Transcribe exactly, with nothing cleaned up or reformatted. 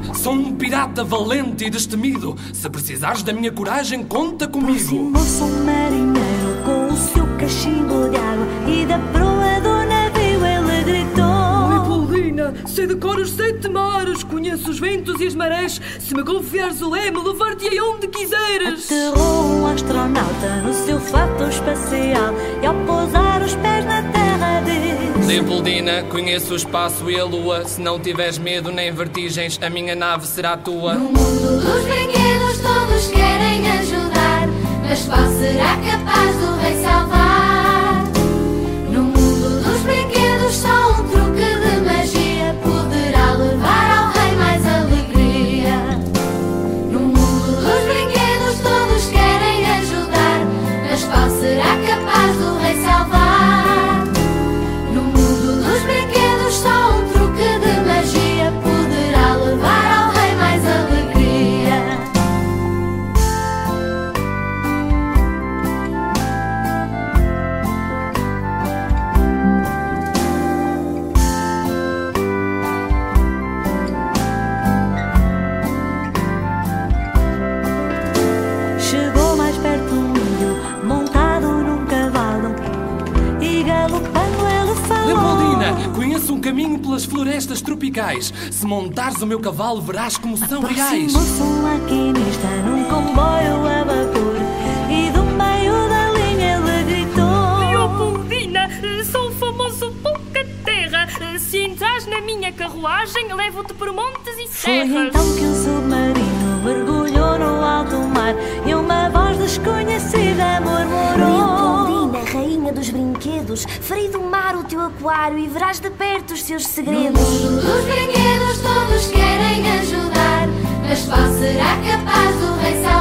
Sou um pirata valente e destemido. Se precisares da minha coragem, conta comigo. Aproximou-se um marinheiro com o seu cachimbo de água e da proa do navio ele gritou: Leopoldina, sei de cor os sete mares, conheço os ventos e as marés. Se me confiares o leme, levar-te-ei onde quiseres. Aterrou um astronauta no seu fato espacial e ao pousar os pés na terra disse: Leopoldina, conheço o espaço e a lua. Se não tiveres medo nem vertigens, a minha nave será tua. No mundo dos brinquedos todos querem ajudar, mas qual será capaz do rei salvar? No mundo dos brinquedos só um truque de magia poderá levar ao rei mais alegria. No mundo dos brinquedos todos querem ajudar, mas qual será capaz do rei salvar? No mundo dos brinquedos só um truque de magia poderá levar ao rei mais alegria. Chegou mais perto um índio montado num cavalo e galopando ele falou: Leopoldina, conheço um caminho pelas florestas tropicais. Se montares o meu cavalo, verás como são reais. Aproximou-se um maquinista num comboio a vapor e do meio da linha ele gritou: Leopoldina, sou o famoso Pouca-Terra. Se entras na minha carruagem, levo-te por montes e Foi serras. então que o submarino mergulhou no alto mar e uma voz desconhecida murmurou: Leopoldina, rainha dos brinquedos, farei do mar o teu aquário e verás de perto os seus No segredos. mundo dos brinquedos todos querem ajudar, mas qual será capaz do rei salvar?